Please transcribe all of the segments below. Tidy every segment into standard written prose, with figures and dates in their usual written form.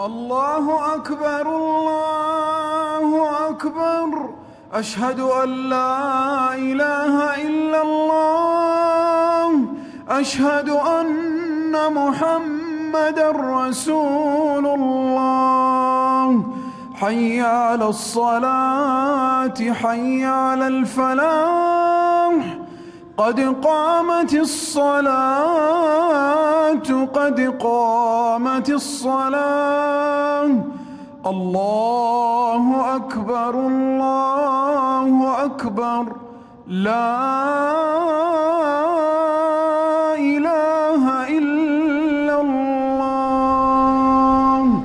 الله أكبر الله أكبر. أشهد أن لا إله إلا الله. أشهد أن محمدًا رسول الله. حي على الصلاة حي على الفلاح. قد قامت الصلاة قد قامت الصلاة. الله أكبر الله أكبر. لا إله إلا الله.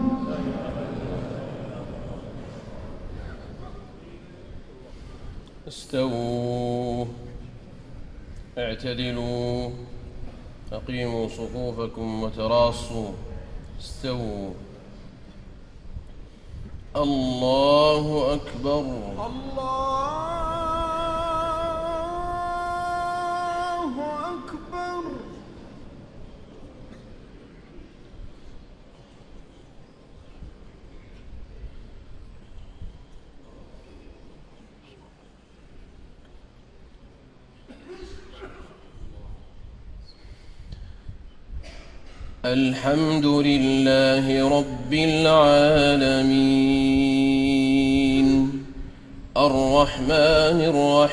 استووا اعتدلوا أقيموا صفوفكم وتراصوا. استووا. الله أكبر. الله أكبر. الحمد لله رب العالمين الرحمن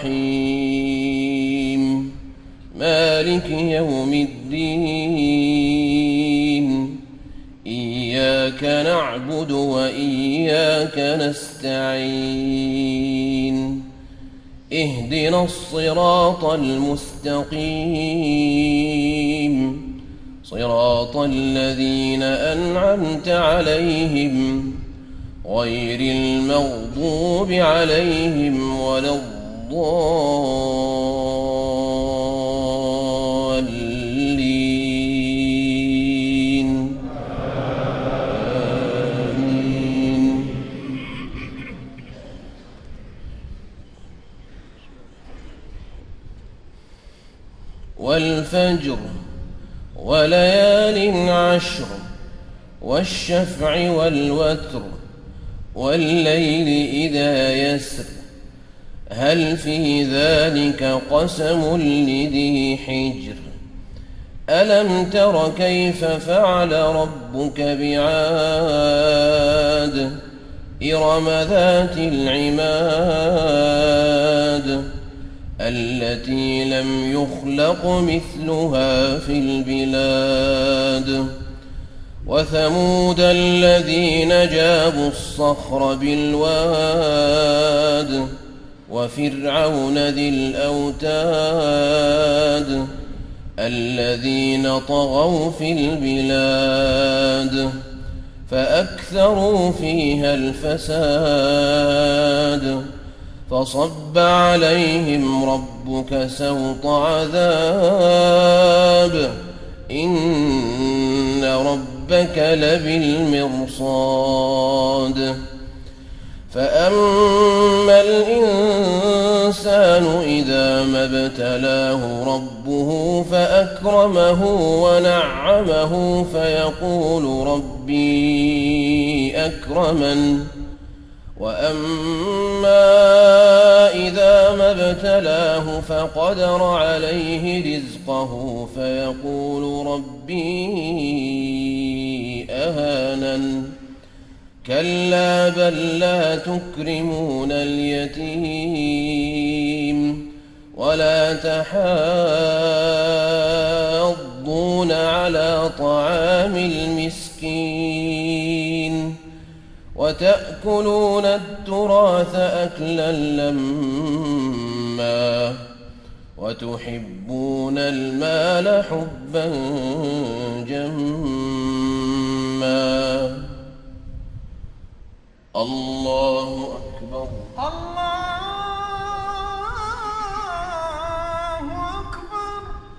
الرحيم مالك يوم الدين. إياك نعبد وإياك نستعين. اهدنا الصراط المستقيم صراط الذين أنعمت عليهم غير المغضوب عليهم ولا الضالين. آمين. والفجر وليال عشر والشفع والوتر والليل إذا يسر. هل في ذلك قسم لذي حجر؟ ألم تر كيف فعل ربك بعاد؟ إرم ذات العماد التي لم يخلق مثلها في البلاد. وثمود الذين جابوا الصخر بالواد. وفرعون ذي الأوتاد الذين طغوا في البلاد فأكثروا فيها الفساد. فصب عليهم ربك سوط عذاب. إن ربك لبالمرصاد. فأما الإنسان إذا ما ابتلاه ربه فأكرمه ونعمه فيقول ربي أكرمن. وأما إذا ما ابتلاه فقدر عليه رزقه فيقول ربي أهانن. كلا بل لا تكرمون اليتيم ولا تحاضون على طعام المسكين وتأكلون التراث أكلا لما وتحبون المال حبا جما. الله أكبر. الله أكبر.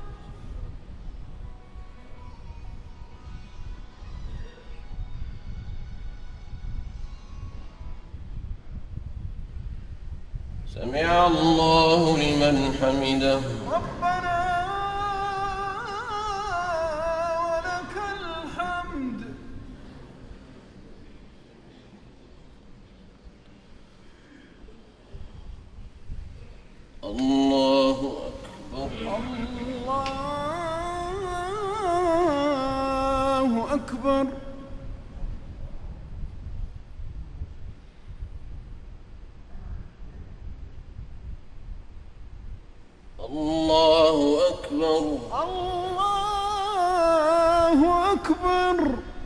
سمع الله لمن حمده. ربنا ولك الحمد. أكبر الله أكبر الله أكبر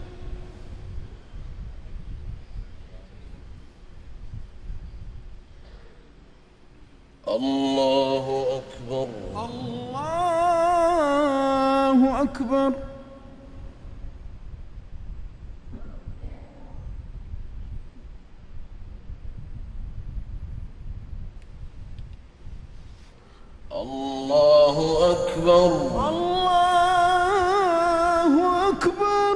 الله أكبر الله أكبر الله أكبر الله أكبر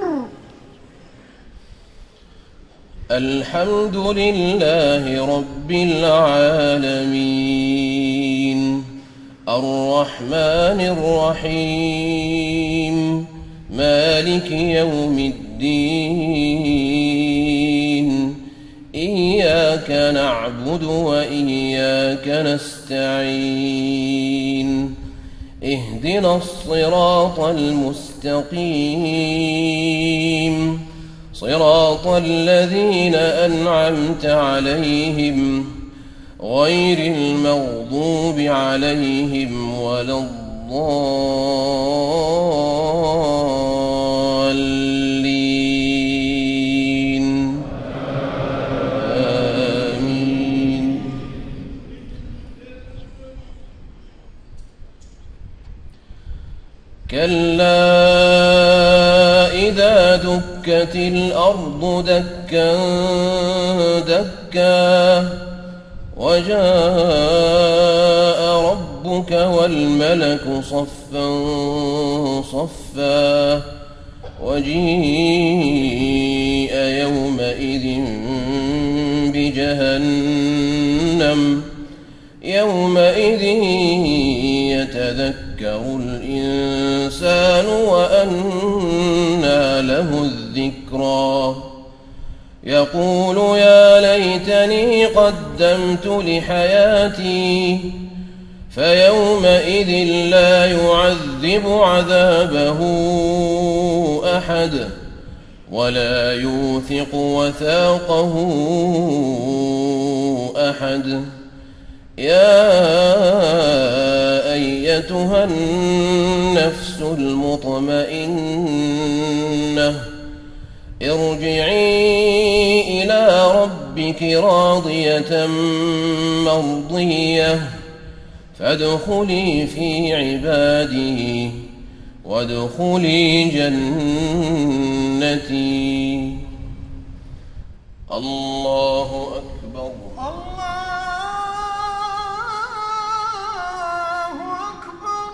الحمد لله رب العالمين الرحمن الرحيم مالك يوم الدين إياك نعبد وإياك نستعين اهدنا الصراط المستقيم صراط الذين أنعمت عليهم غير المغضوب عليهم ولا الضالين آمين كلا إذا دكت الأرض دكا دكا وجاء ربك والملك صفا صفا وجيء يومئذ بجهنم يومئذ يتذكر الإنسان وأنى له الذكرى يقول يا ليتني قدمت لحياتي فيومئذ لا يعذب عذابه أحد ولا يوثق وثاقه أحد يا أيتها النفس المطمئنة ارجعي إلى ربك راضية مرضية فادخلي في عبادي وادخلي جنتي الله أكبر الله أكبر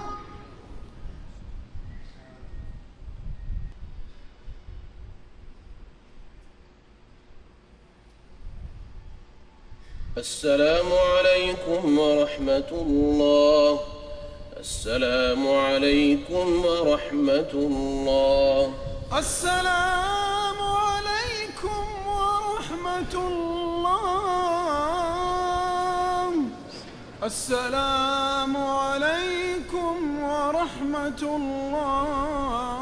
السلام عليكم ورحمة الله السلام عليكم ورحمة الله السلام عليكم ورحمة الله السلام عليكم ورحمة الله